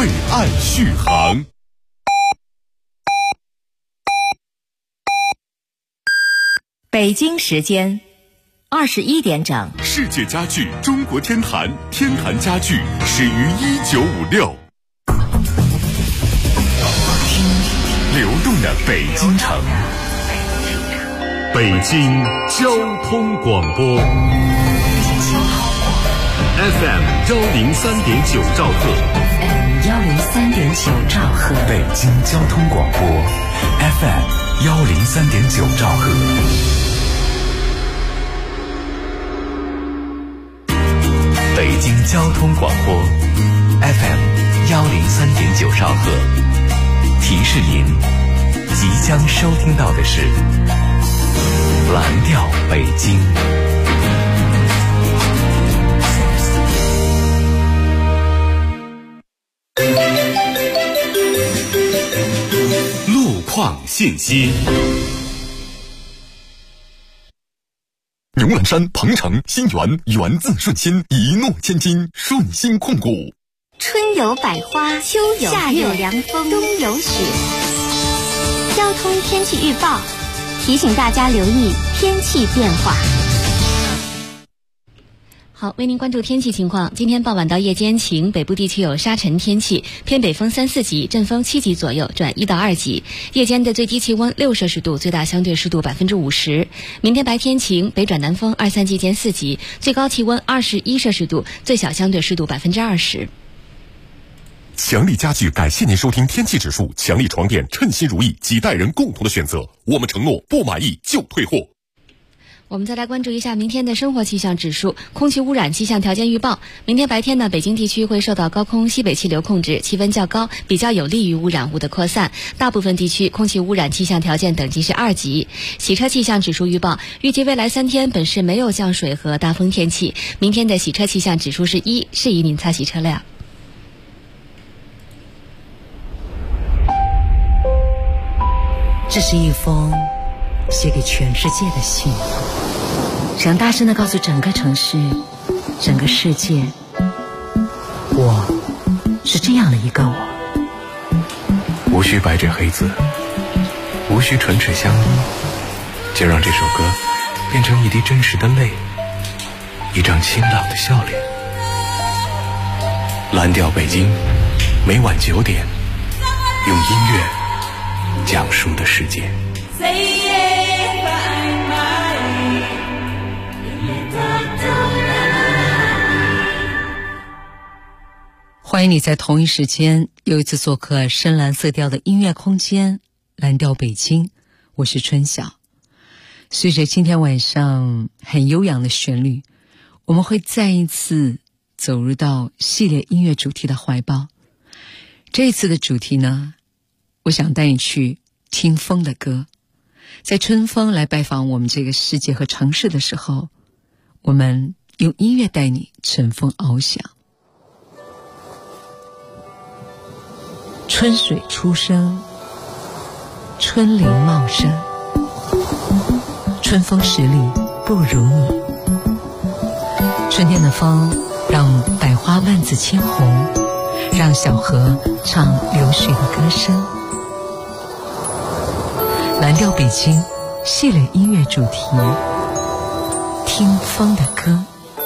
为爱续航。 北京时间21点整。 世界家具中国天坛，天坛家具始于1956。听流动的北京城，北京交通广播 FM 103.9兆赫 103.9兆赫， 北京交通广播 FM 103.9兆赫。北京交通广播 FM 103.9兆赫，提示您即将收听到的是蓝调北京。路况信息。牛栏山、鹏城、新源源自顺心，一诺千金，顺心控股。 春有百花，秋有夏有凉风，冬有雪。交通天气预报提醒大家留意天气变化。 好，为您关注天气情况。今天傍晚到夜间晴，北部地区有沙尘天气，偏北风3、4级，阵风7级左右，转1到2级。夜间的最低气温6摄氏度，最大相对湿度50%。明天白天晴，北转南风2、3级见4级，最高气温21摄氏度，最小相对湿度20%。 强力家具感谢您收听天气指数，强力床垫称心如意，几代人共同的选择。我们承诺不满意就退货。 我们再来关注一下明天的生活气象指数。空气污染气象条件预报，明天白天呢，北京地区会受到高空西北气流控制，气温较高，比较有利于污染物的扩散。大部分地区空气污染气象条件等级是2级。洗车气象指数预报，预计未来3天本市没有降水和大风天气。明天的洗车气象指数是1，适宜您擦洗车辆。 这是一封写给全世界的信，想大声地告诉整个城市、整个世界，我是这样的一个我。 无需白纸黑字，无需唇齿相依，就让这首歌变成一滴真实的泪，一张清朗的笑脸。蓝调北京，每晚9点，用音乐讲述的世界。 欢迎你在同一时间又一次做客深蓝色调的音乐空间蓝调北京，我是春晓。随着今天晚上很悠扬的旋律，我们会再一次走入到系列音乐主题的怀抱。这一次的主题呢，我想带你去听风的歌。在春风来拜访我们这个世界和城市的时候，我们用音乐带你乘风翱翔。春水初生，春林茂盛，春风十里不如你。春天的风让百花万紫千红，让小河唱流水的歌声。蓝调北京系列音乐主题，听风的歌。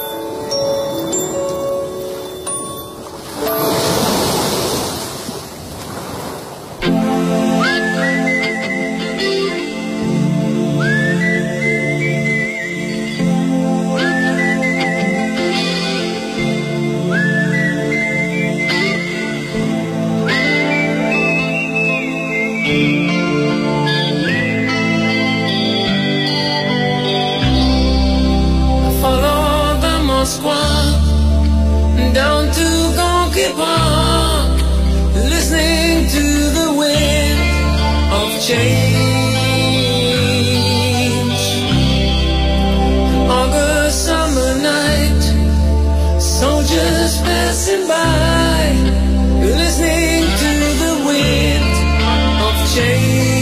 Down to Gonky Park, listening to the wind of change. August summer night, soldiers passing by, listening to the wind of change.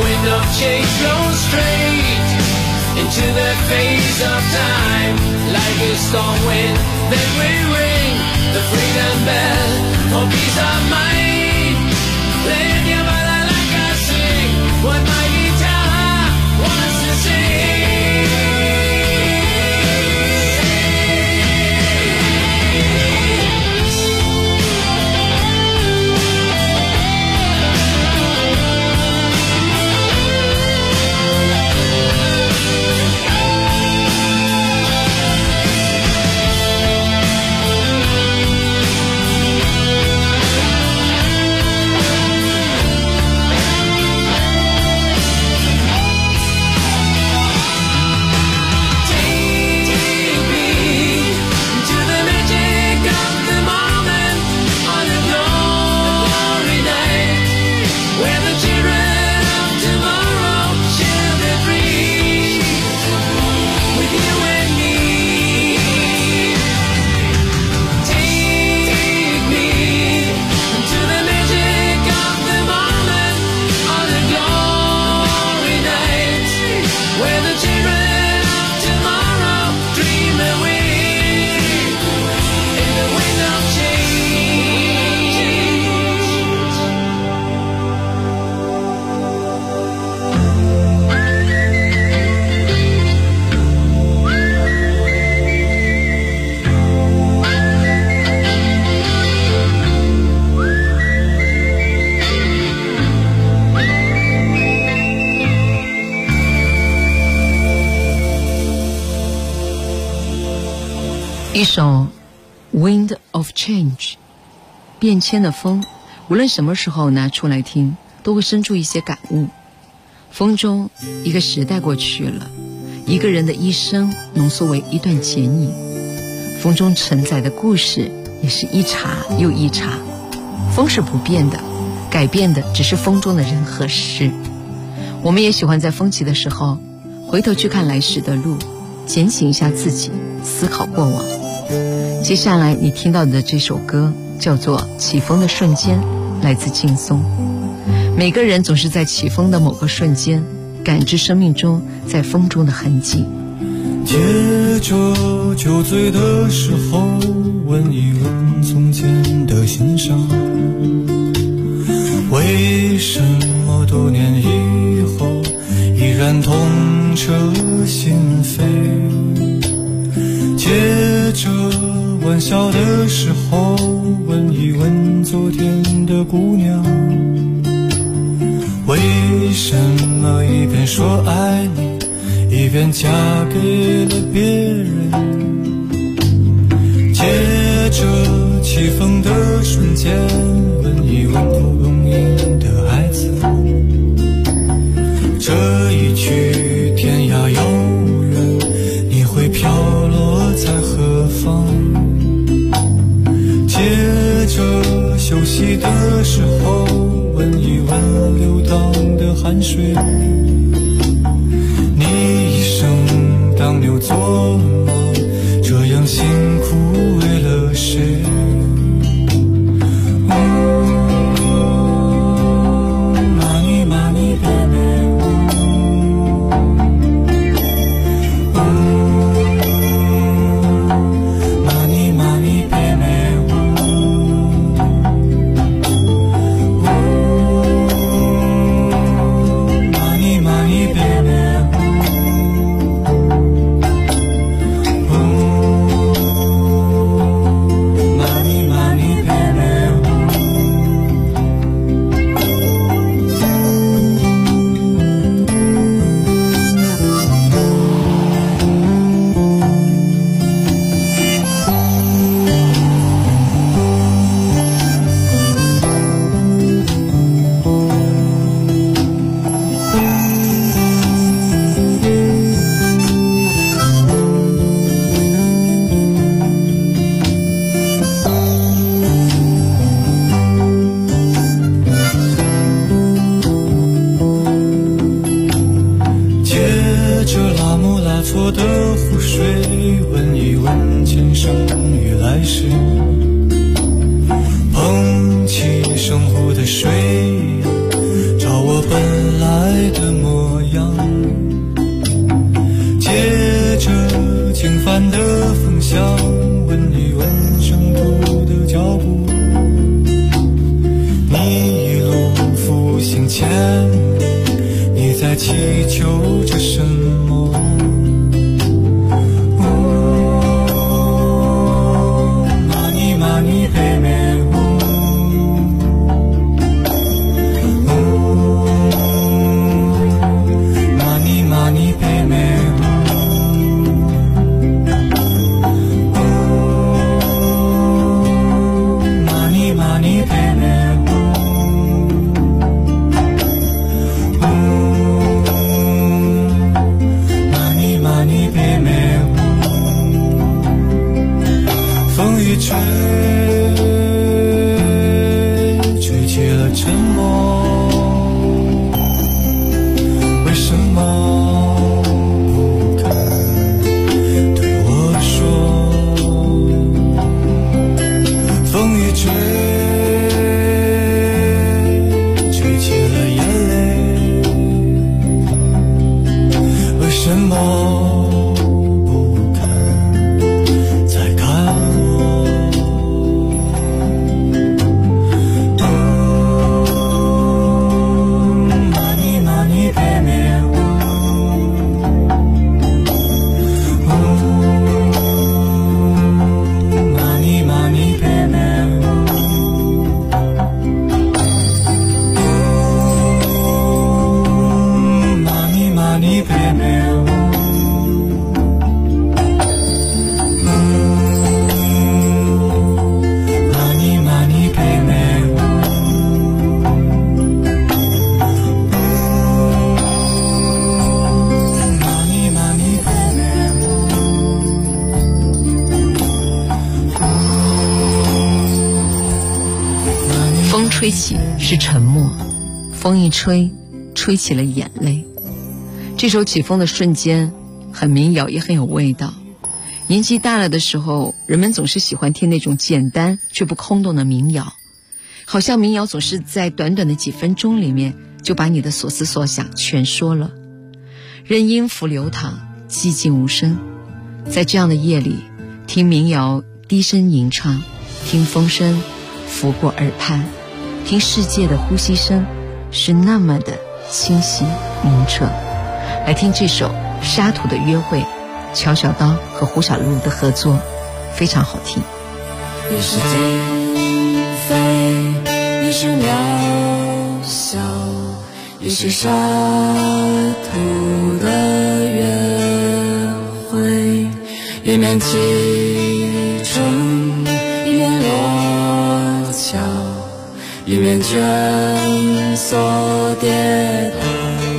wind of change blows straight into the face of time. Like a storm wind, then we ring the freedom bell for peace of mind. Playing your body like I sing what my guitar wants to sing. 一首 Wind of Change， 变迁的风，无论什么时候拿出来听，都会生出一些感悟。风中一个时代过去了，一个人的一生浓缩为一段剪影，风中承载的故事也是一茬又一茬。风是不变的，改变的只是风中的人和事。我们也喜欢在风起的时候回头去看来时的路，检醒一下自己，思考过往。接下来你听到的这首歌叫做《起风的瞬间》，来自劲松。每个人总是在起风的某个瞬间感知生命中在风中的痕迹。 借着酒醉的时候闻一闻从前的心伤，为什么多年以后依然痛彻心扉？借着玩笑的时候问一问昨天的姑娘，为什么一边说爱你一边嫁给了别人？借着起风的瞬间问一问蒲公英的孩子，这一去天涯遥远你会飘落在何方？借着休息的时候问一问流淌的汗水，你一生当牛做马，这样辛苦为了谁？ 爱的模样，借着经幡的风向，闻一闻征途的脚步。你一路复兴前，你在祈求着什么？Mani mani padme hum。Mani mani padme hum。Mani mani padme hum。Mani mani padme hum。风一吹，吹起了沉默。为什么不肯对我说？风一吹，吹起了眼泪。为什么不肯再看我？Mani mani padme hum。Mani mani padme hum。Mani mani padme hum。Mani mani padme hum。Mani mani padme hum。 风吹起是沉默，风一吹，吹起了眼泪。这首起风的瞬间很民谣，也很有味道。年纪大了的时候，人们总是喜欢听那种简单却不空洞的民谣，好像民谣总是在短短的几分钟里面就把你的所思所想全说了。任音符流淌，寂静无声。在这样的夜里，听民谣低声吟唱，听风声拂过耳畔，听世界的呼吸声，是那么的清晰明澈。来听这首《沙土的约会》，乔小刀和胡小璐的合作，非常好听。 你是今非，你是渺小，你是沙土的约会，一面启程，一面落桥，一面蜷缩跌倒。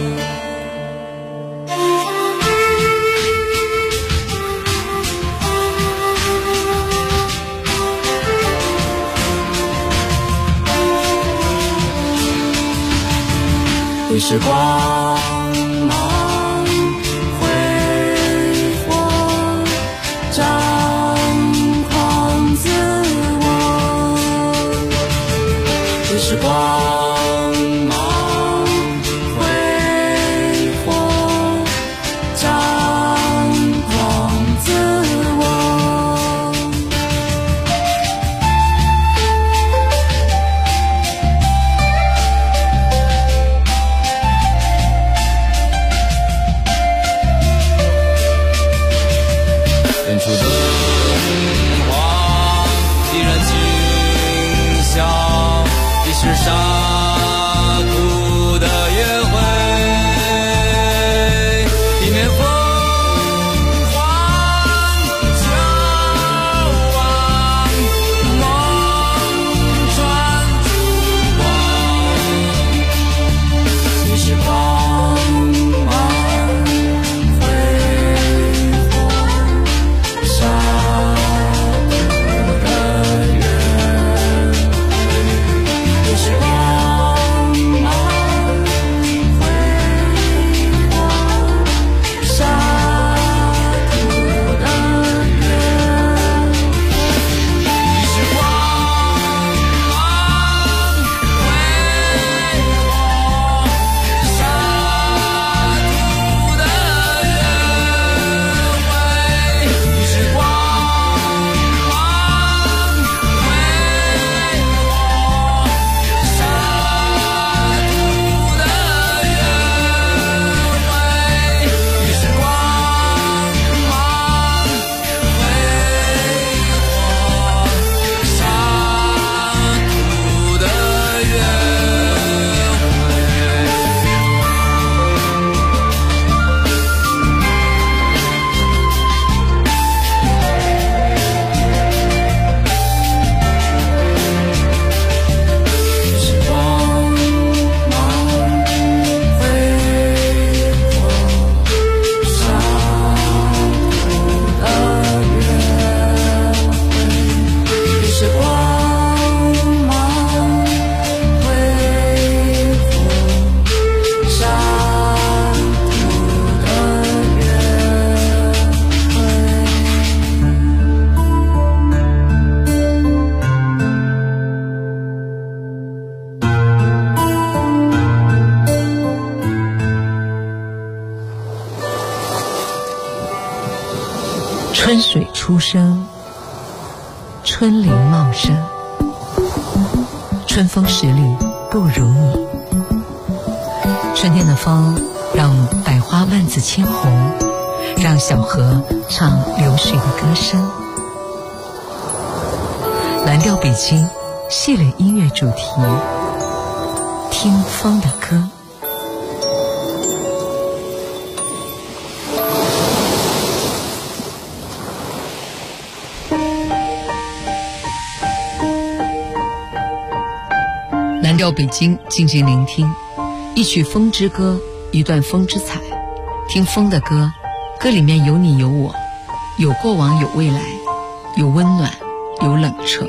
你是光芒挥霍，张狂自我。你是光芒挥霍，张狂自我。 春水初生，春林茂盛，春风十里不如你。春天的风让百花万紫千红，让小河唱流水的歌声。蓝调北京系列音乐主题，听风的歌。蓝调北京，静静聆听，一曲风之歌，一段风之彩。听风的歌，歌里面有你有我，有过往有未来，有温暖有冷彻。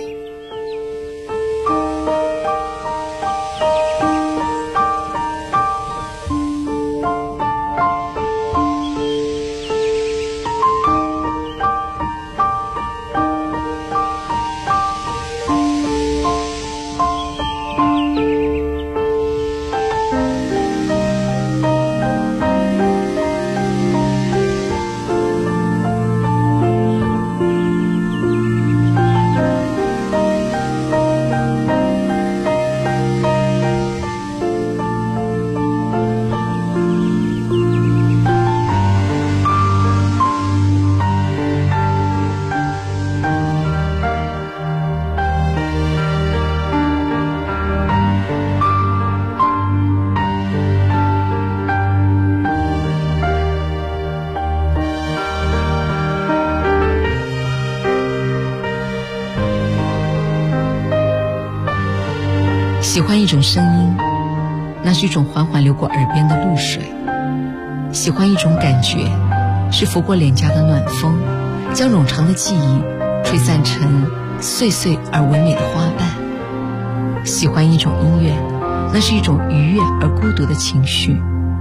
喜欢一种声音，那是一种缓缓流过耳边的露水；喜欢一种感觉，是拂过脸颊的暖风，将冗长的记忆吹散成碎碎而唯美的花瓣；喜欢一种音乐，那是一种愉悦而孤独的情绪。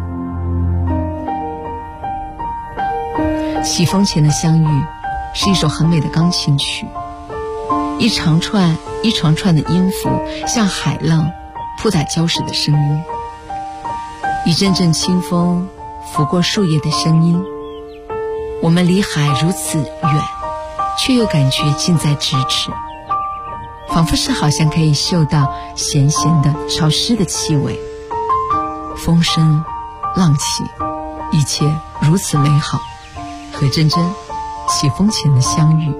起风前的相遇是一首很美的钢琴曲，一长串一长串的音符，像海浪扑打礁石的声音，一阵阵清风拂过树叶的声音。我们离海如此远，却又感觉近在咫尺，仿佛是好像可以嗅到咸咸的潮湿的气味。风声浪起，一切如此美好，和真真起风前的相遇。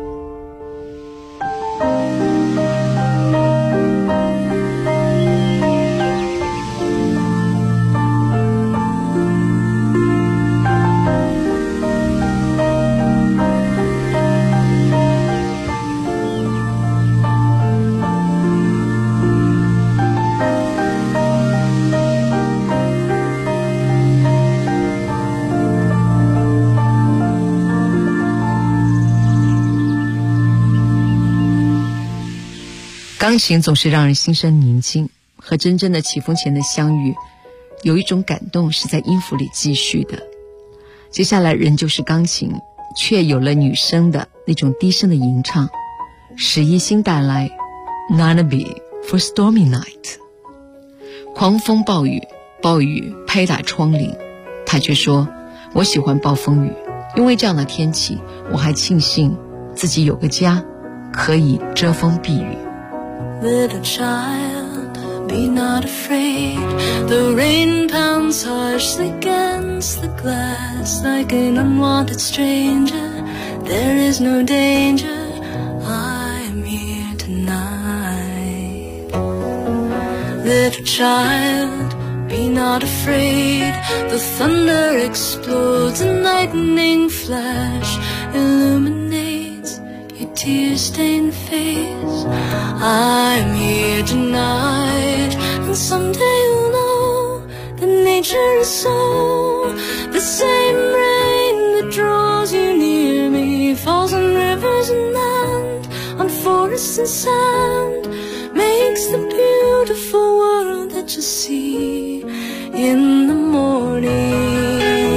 钢琴总是让人心生宁静，和真正的起风前的相遇，有一种感动是在音符里继续的。接下来仍旧是钢琴，却有了女生的那种低声的吟唱。史一新带来 Nanabe for Stormy Night。 狂风暴雨，暴雨拍打窗棂，他却说我喜欢暴风雨，因为这样的天气，我还庆幸自己有个家，可以遮风避雨。 Little child, be not afraid. The rain pounds harshly against the glass like an unwanted stranger. There is no danger, I am here tonight. Little child, be not afraid. The thunder explodes, and lightning flash illuminates your tear-stained face. I'm here tonight, and someday you'll know that nature is so. The same rain that draws you near me falls on rivers and land, on forests and sand, makes the beautiful world that you see in the morning.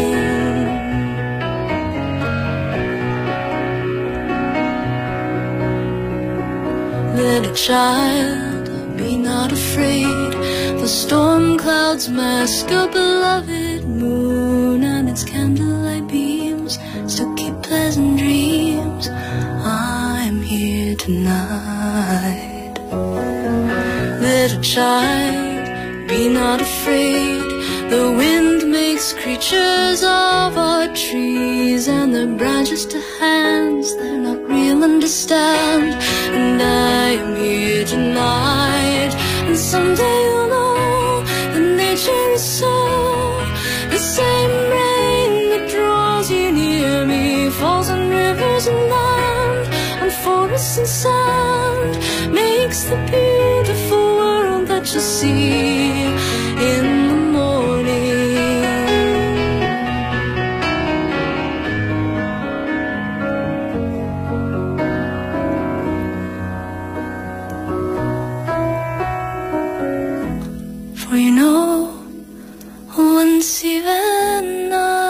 Little child, be not afraid. The storm clouds mask your beloved moon, and its candlelight beams still keep pleasant dreams tonight. Little child, be not afraid. The wind makes creatures of our trees, and the branches to hands they're not real understand. And I am here tonight, and someday you'll know that nature is so. The same rain that draws you near me falls on rivers and land, on forests and sand, makes the beautiful world that you'll see in the morning. For you know, once even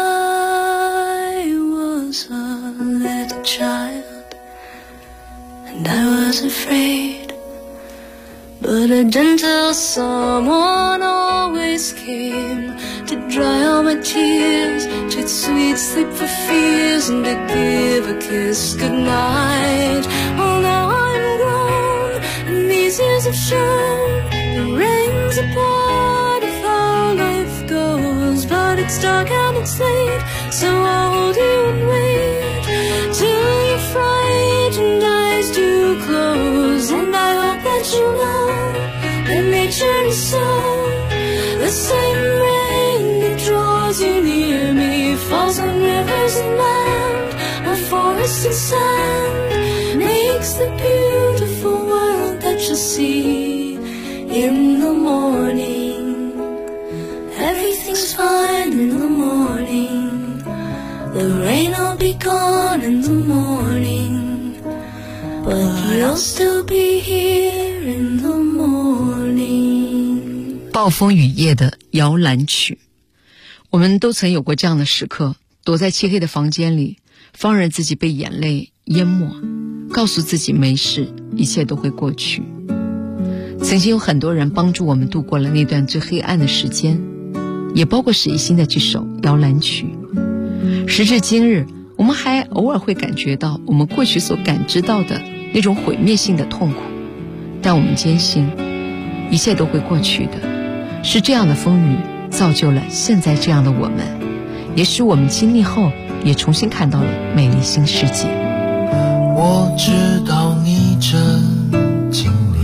I was a little child, and I was afraid, but a gentle someone always came to dry all my tears, to sweet sleep for fears, and to give a kiss goodnight. Well, now I'm grown, and these years have shown the rain's a part of how life goes. But it's dark and it's late, so I'll hold you and wait till your frightened eyes do close. And I hope that you know that nature is so. The same rain that draws you near me falls on rivers and land, on forests and sand, makes the beautiful world that you'll see in the morning. Everything's fine in the morning. The rain will be gone in the morning, but you'll still be here in the morning. 暴风雨夜的摇篮曲。我们都曾有过这样的时刻，躲在漆黑的房间里，放任自己被眼泪淹没，告诉自己没事，一切都会过去。曾经有很多人帮助我们度过了那段最黑暗的时间，也包括史一新的这首摇篮曲。时至今日，我们还偶尔会感觉到我们过去所感知到的那种毁灭性的痛苦，但我们坚信一切都会过去的。是这样的风雨造就了现在这样的我们，也使我们经历后也重新看到了美丽新世界。 我知道你正经历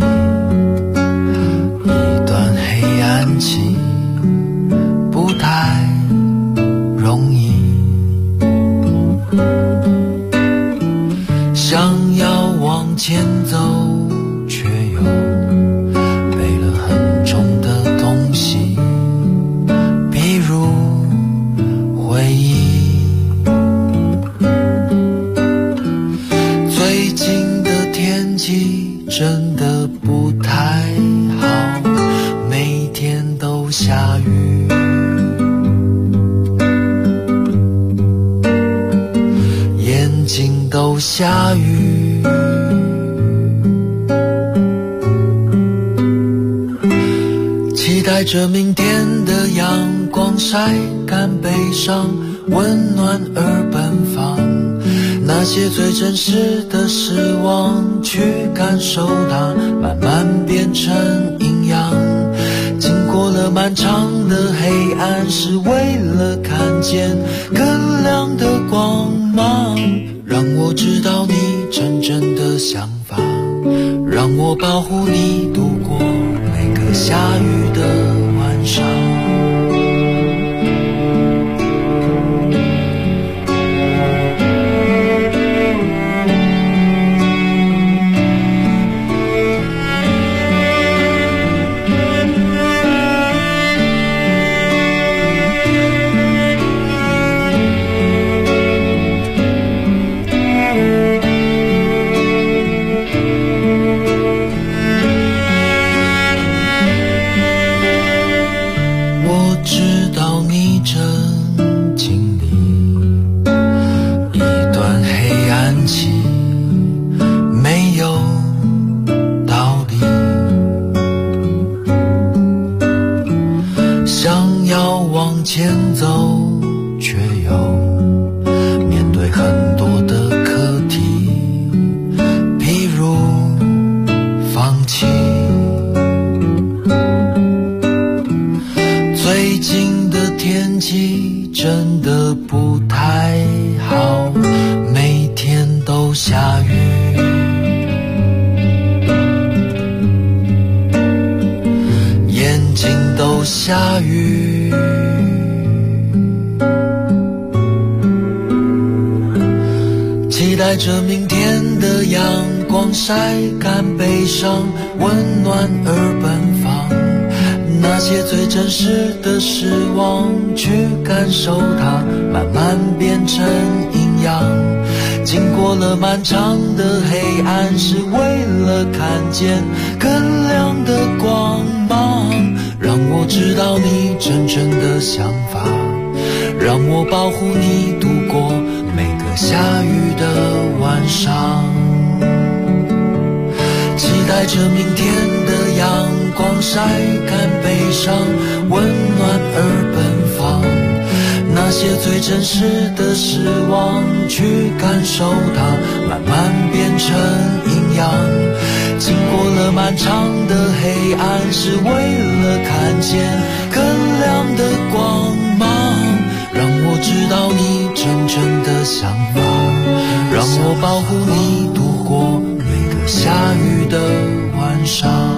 一段黑暗期，不太容易，想要往前走，却又背了很重的东西，比如回忆。最近的天气真的不太好，每天都下雨，眼睛都下雨，期待着明天的阳光晒干悲伤，温暖而奔放，那些最真实的失望，去感受它，慢慢变成营养。经过了漫长的黑暗，是为了看见更亮的光芒。让我知道你真正的想法，让我保护你度过每个下雨的晚上。前走，却又面对很多的课题，譬如北京的天气真的不太好，每天都下雨，眼睛都下雨。期待着明天的阳光晒干悲伤，温暖而奔放，那些最真实的失望，去感受它，慢慢变成营养。经过了漫长的黑暗，是为了看见更亮的光芒。让我知道你真正的想法，让我保护你度过每个下雨的晚上。期待着明天的阳光晒干悲伤，温暖而奔放，那些最真实的失望，去感受它，慢慢变成营养。经过了漫长的黑暗，是为了看见更亮的光芒。让我知道你真正的想法，让我保护你度过每个下雨的晚上。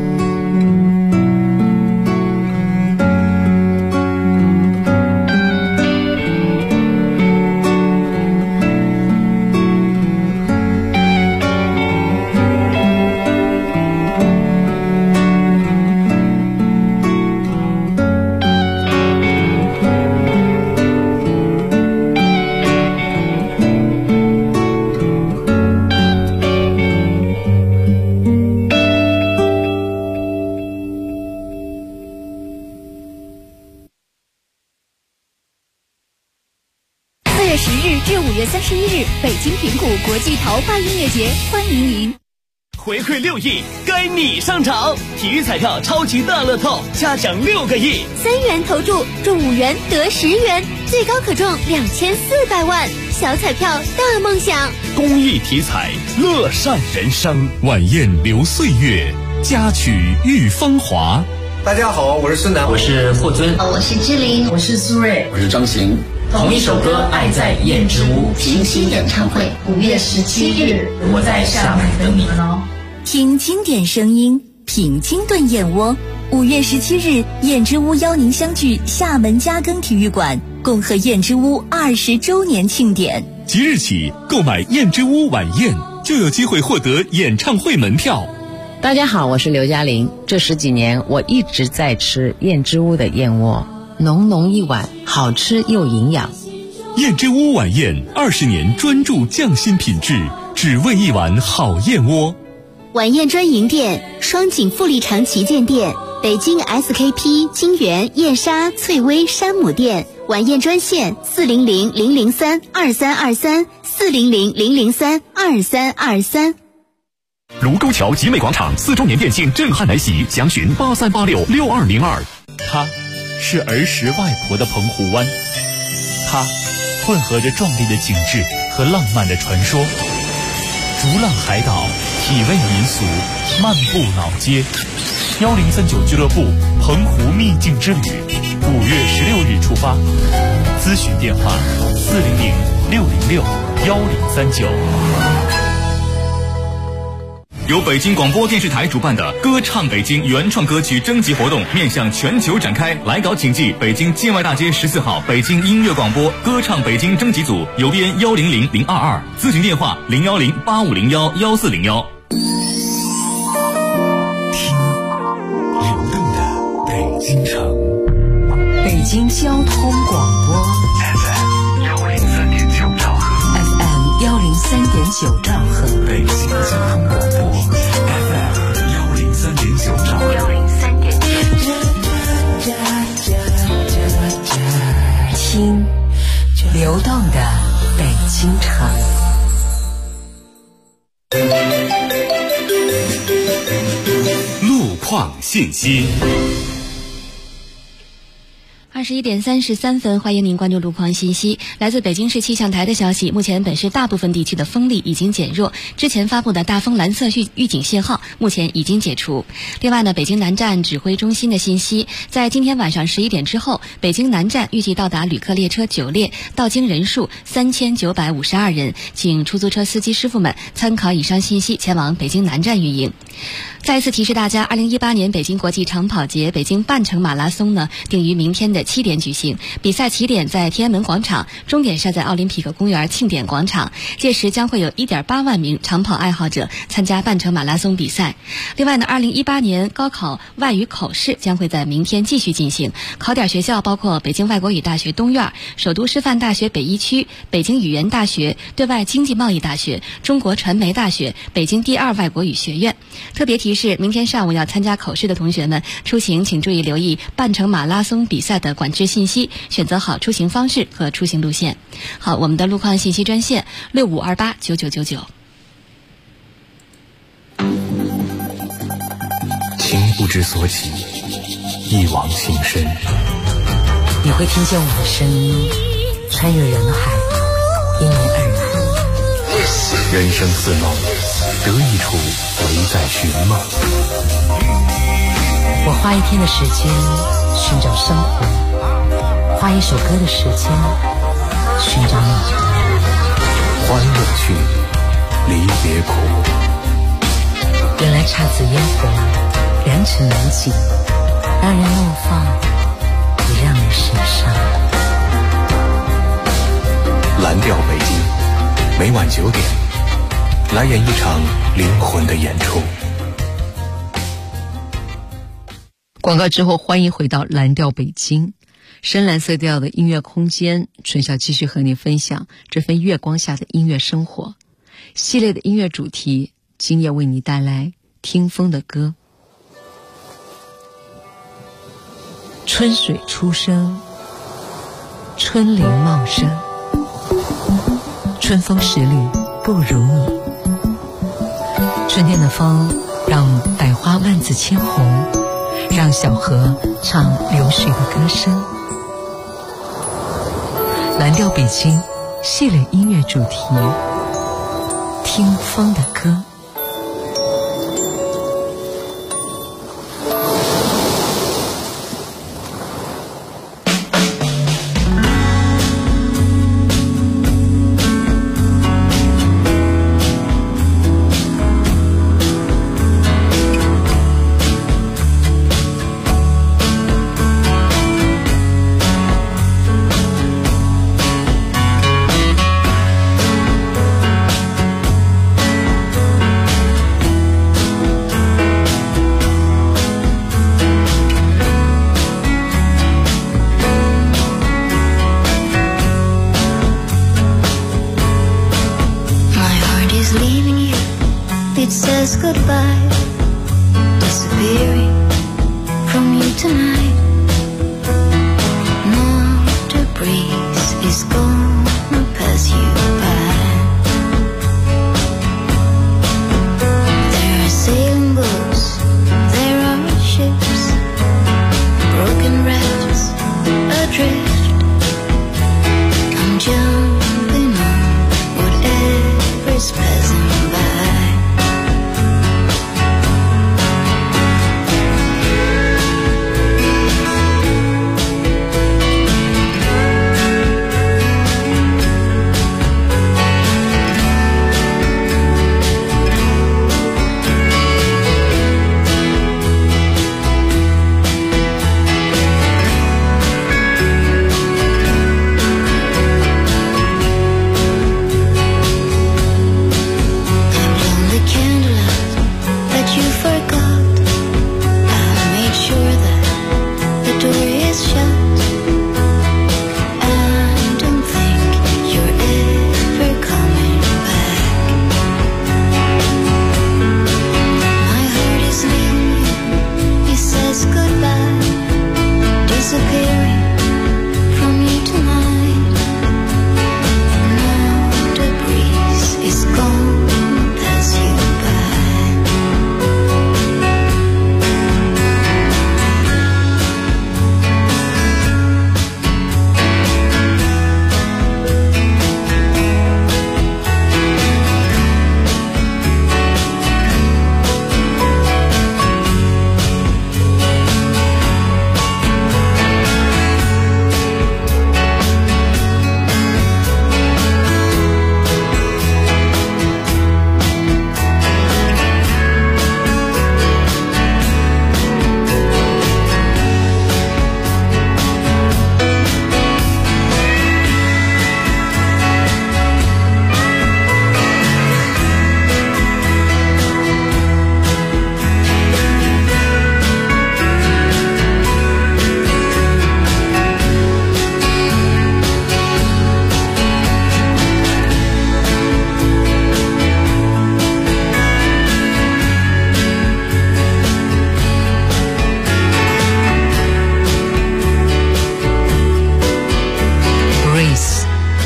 北京苹果国际桃花音乐节欢迎您！ 回馈6亿，该你上场！体育彩票超级大乐透，加奖6个亿 ，3元投注中5元得10元，最高可中2400万，小彩票大梦想。 公益体彩，乐善人生， 晚宴留岁月，佳曲遇芳华。 大家好，我是孙楠， 我是霍尊， 我是志玲， 我是苏芮， 我是张行。 同一首歌，爱在燕之屋平行演唱会，5月17日， 我在厦门等你们哦。 听经典声音，品清炖燕窝。5月17日，燕之屋邀您相聚厦门嘉庚体育馆，共贺燕之屋20周年庆典。 即日起，购买燕之屋晚宴就有机会获得演唱会门票。 大家好，我是刘嘉玲。这10几年，我一直在吃燕之屋的燕窝。浓浓一碗，好吃又营养。 燕之屋晚宴20年专注匠心品质，只为一碗好燕窝。 晚宴专营店：双井富力城旗舰店、北京 SKP 金源燕莎翠微山姆店。晚宴专线400-003-2323，400-003-2323。 卢沟桥集美广场4周年店庆震撼来袭，详询83866202。 它是儿时外婆的澎湖湾，它混合着壮丽的景致和浪漫的传说。逐浪海岛，体味民俗，漫步老街。1039俱乐部澎湖秘境之旅，5月16日出发。咨询电话400-606-1039。 由北京广播电视台主办的歌唱北京原创歌曲征集活动面向全球展开，来稿请寄北京建外大街14号北京音乐广播歌唱北京征集组，邮编100022，咨询电话01085011401。 听流动的北京城， 北京交通广播 FM103.9兆赫 ，FM103.9兆赫， 北京交通广播 FM103.9兆赫听流动的北京城。 路况信息。 21:33，欢迎您关注路况信息。来自北京市气象台的消息，目前本市大部分地区的风力已经减弱，之前发布的大风蓝色预警信号目前已经解除。另外呢，北京南站指挥中心的信息，在今天晚上11点之后，北京南站预计到达旅客列车9列，到京人数3952人，请出租车司机师傅们参考以上信息前往北京南站运营。再一次提示大家，2018年北京国际长跑节北京半程马拉松呢，定于明天的7点举行，比赛起点在天安门广场，终点设在奥林匹克公园庆典广场。届时将会有1.8万名长跑爱好者参加半程马拉松比赛。另外呢，2018年高考外语口试将会在明天继续进行，考点学校包括北京外国语大学东院、首都师范大学北一区、北京语言大学、对外经济贸易大学、中国传媒大学、北京第2外国语学院。特别提示，明天上午要参加口试的同学们出行请注意留意半程马拉松比赛的管制信息，选择好出行方式和出行路线。好，我们的路况信息专线65289999。 情不知所起，一往情深。 你会听见我的声音穿越人海，因你而来。 人生似梦，得意处唯在寻梦。 我花一天的时间寻找生活，花一首歌的时间寻找你。 欢乐去，离别苦。 原来姹紫嫣红，良辰美景，让人怒放，也让人神伤。 蓝调北京，每晚9点，来演一场灵魂的演出。 广告之后，欢迎回到蓝调北京，深蓝色调的音乐空间。春晓继续和你分享这份月光下的音乐生活系列的音乐主题，今夜为你带来听风的歌。春水初生，春林茂盛，春风十里不如你。春天的风让百花万紫千红，让小河唱流水的歌声。蓝调北京系列音乐主题，听风的歌。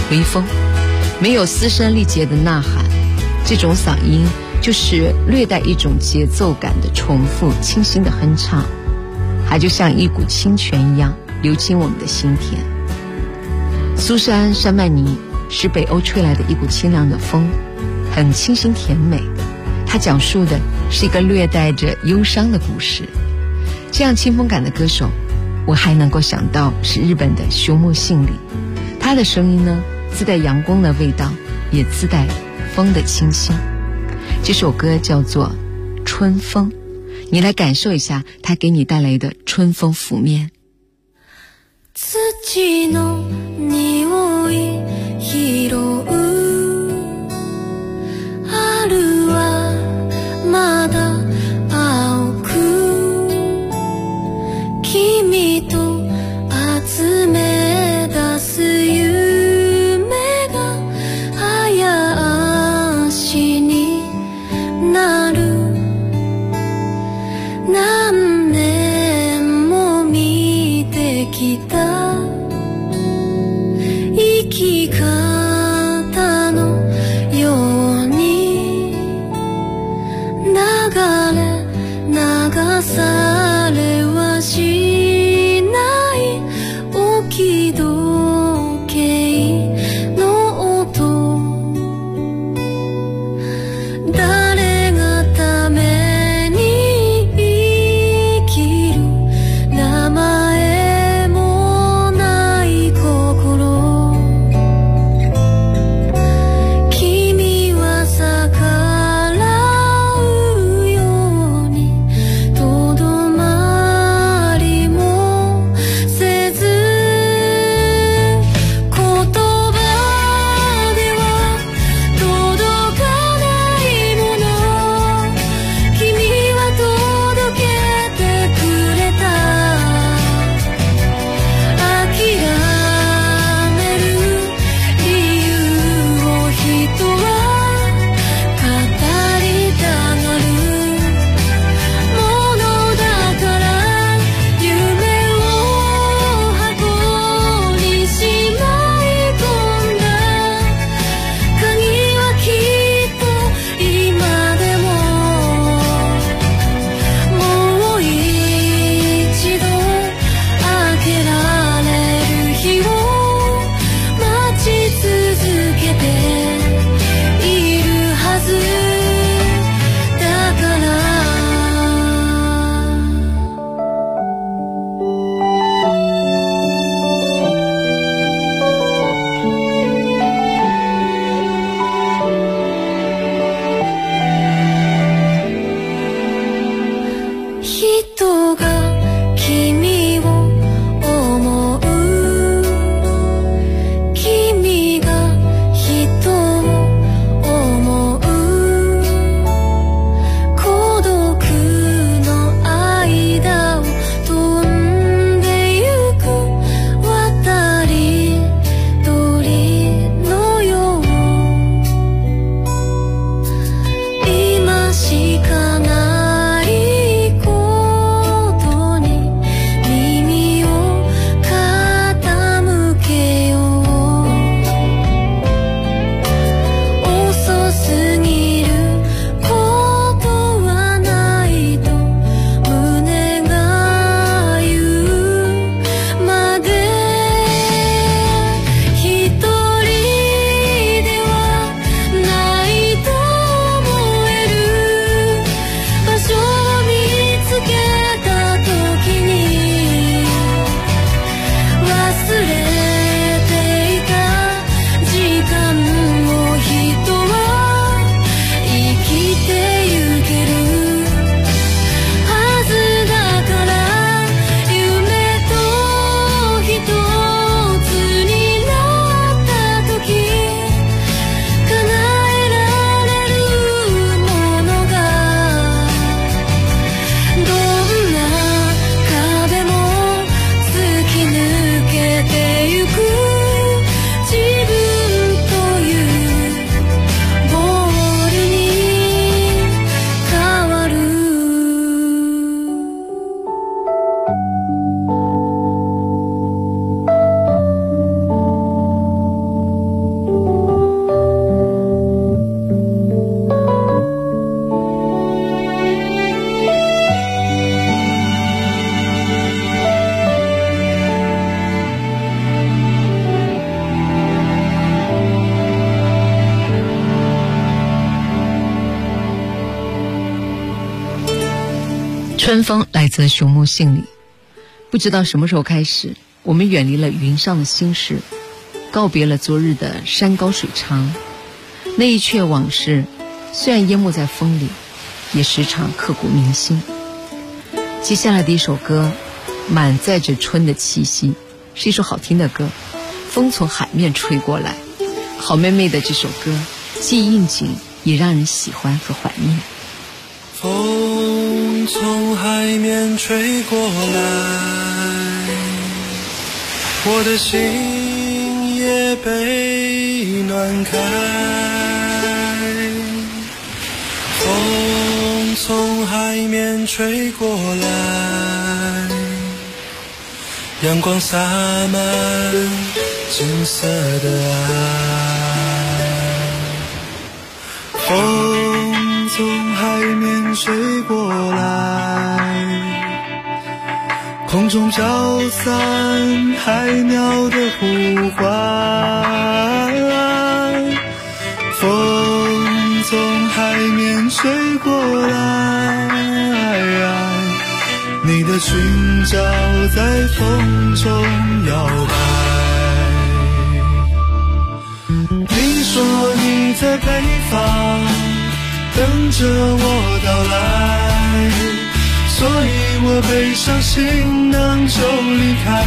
微风，没有嘶声力竭的呐喊，这种嗓音就是略带一种节奏感的重复清新的哼唱，还就像一股清泉一样流进我们的心田。苏珊·山曼尼是北欧吹来的一股清凉的风，很清新甜美。它讲述的是一个略带着忧伤的故事。这样清风感的歌手，我还能够想到是日本的熊木信里。他的声音呢，自带阳光的味道，也自带风的清新。这首歌叫做《春风》，你来感受一下它给你带来的春风拂面。 土の匂い拾う春はまだ青く君と集め出す夢が早足になる何年も見てきた生き方のように流れ流されはしない置き時計の音誰がために生きる名前もない心君は逆らうようにとどまりもせず春风来自熊木信里。不知道什么时候开始，我们远离了云上的心事，告别了昨日的山高水长。那一阙往事虽然淹没在风里，也时常刻骨铭心。接下来的一首歌满载着春的气息，是一首好听的歌，风从海面吹过来。好妹妹的这首歌既应景也让人喜欢和怀念。 风从海面吹过来，我的心也被暖开。风从海面吹过来，阳光洒满金色的爱。风从海面吹过来，空中飘散海鸟的呼唤。风从海面吹过来，你的裙角在风中摇摆。你说你在北方等着我到来，所以我背上行囊就离开。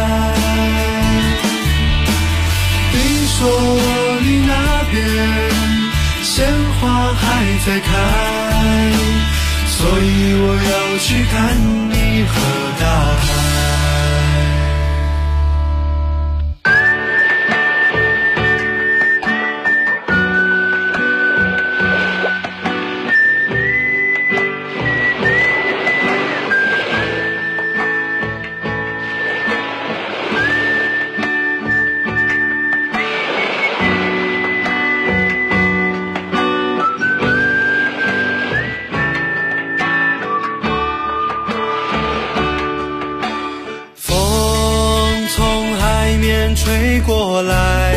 你说你那边鲜花还在开，所以我要去看你和大海。吹过来，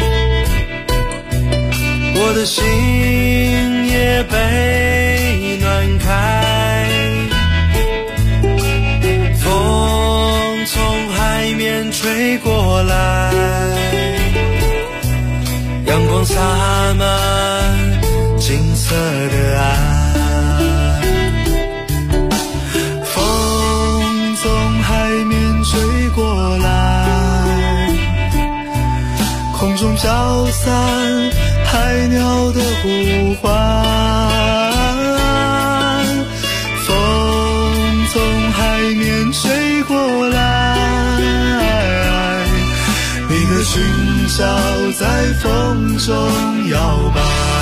我的心也被暖开。风从海面吹过来，阳光洒满金色的爱。风从海面吹过来，空中飘散海鸟的呼唤。风从海面吹过来，你的裙角在风中摇摆。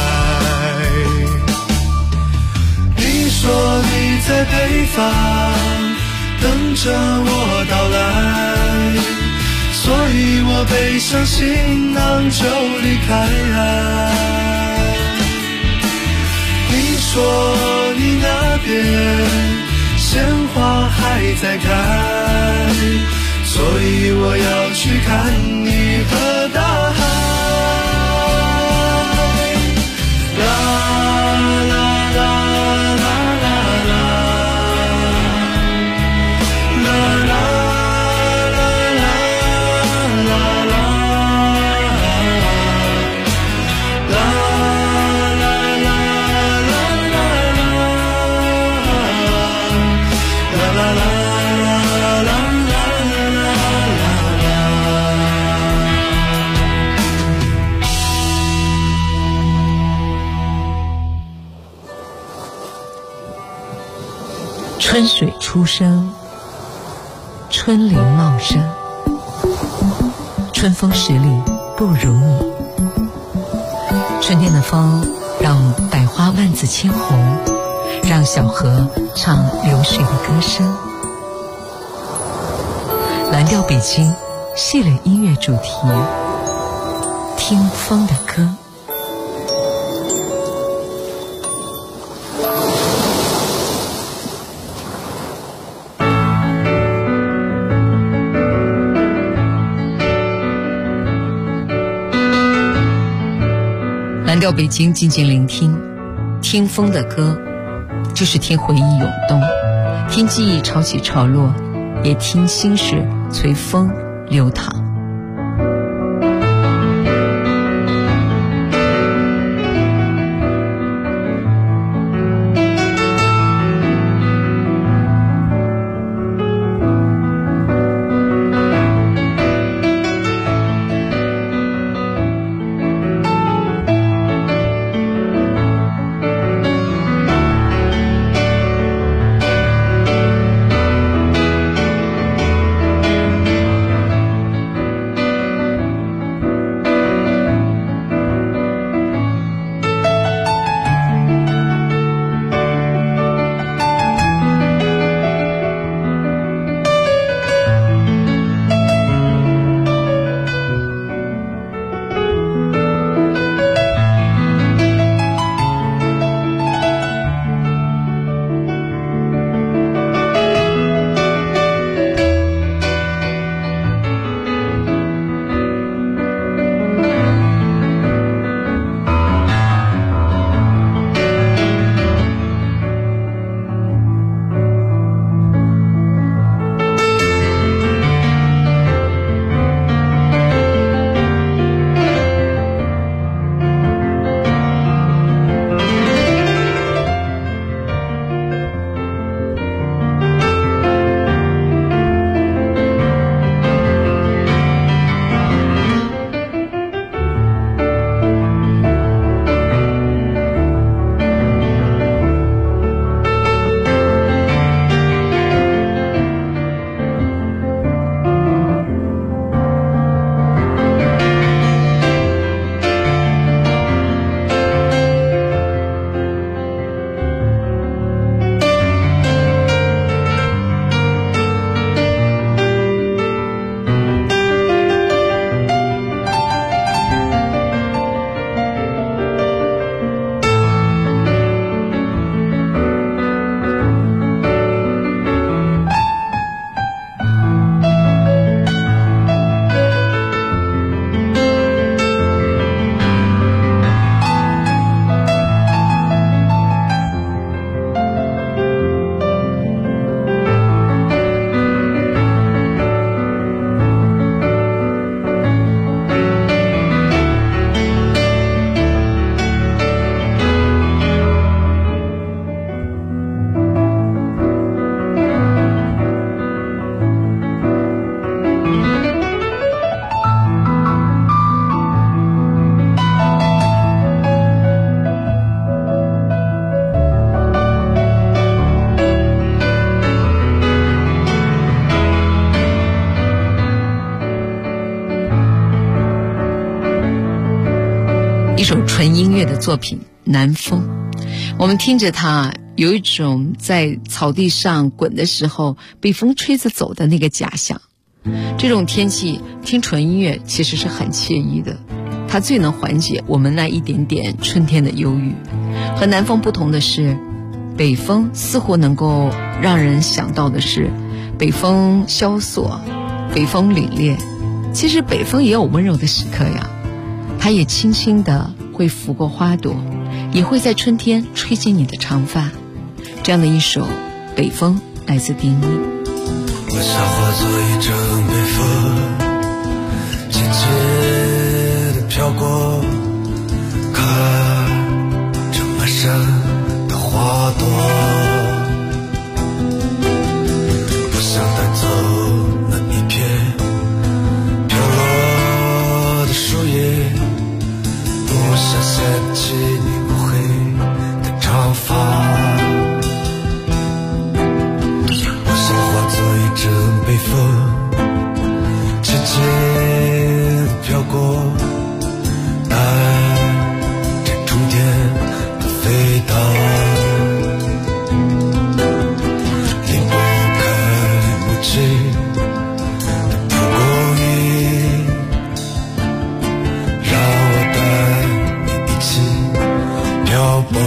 你说你在北方等着我到来，所以我背上行囊就离开。你说你那边鲜花还在开，所以我要去看你和大海。啦啦啦啦啦啦啦啦春水初生，春林茂盛，春风十里不如你。春天的风让百花万紫千红，让小河唱流水的歌声。蓝调北京系列音乐主题，听风的歌。蓝调北京，静静聆听，听风的歌，就是听回忆涌动， 听记忆潮起潮落，也听心事随风流淌。一首纯音乐的作品《南风》，我们听着它，有一种在草地上滚的时候被风吹着走的那个假象。这种天气听纯音乐其实是很惬意的，它最能缓解我们那一点点春天的忧郁。和南风不同的是，北风似乎能够让人想到的是北风萧索，北风凛冽。其实北风也有温柔的时刻呀，它也轻轻地会拂过花朵，也会在春天吹起你的长发。这样的一首《北风》来自丁宁。 我想化作一阵北风，轻轻地飘过，看着满山的花朵，不想带走那一片飘落的树叶，不想掀起你乌黑的长发。阵北风轻轻地飘过，带着终点的飞到，离不开母亲的蒲公英，让我带你一起漂泊。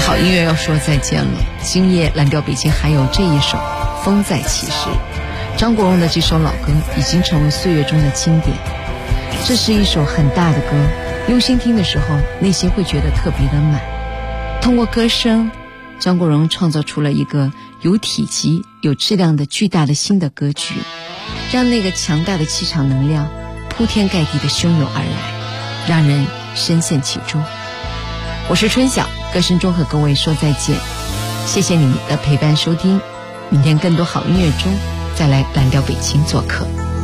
好音乐要说再见了。今夜蓝调北京还有这一首《风再起时》，张国荣的这首老歌已经成为岁月中的经典。这是一首很大的歌，用心听的时候内心会觉得特别的满。通过歌声，张国荣创造出了一个有体积有质量的巨大的新的歌曲，让那个强大的气场能量铺天盖地的汹涌而来，让人深陷其中。我是春晓，歌声中和各位说再见，谢谢你的陪伴收听，明天更多好音乐中再来蓝调北京做客。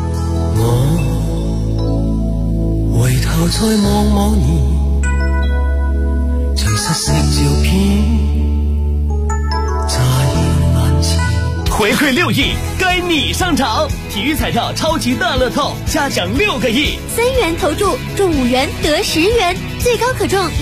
我回頭再望望你，隨實色照片在眼前。 回馈6億，該你上場！體育彩票超級大樂透，嘉獎6個億，3 元投注中5元得10元，最高可中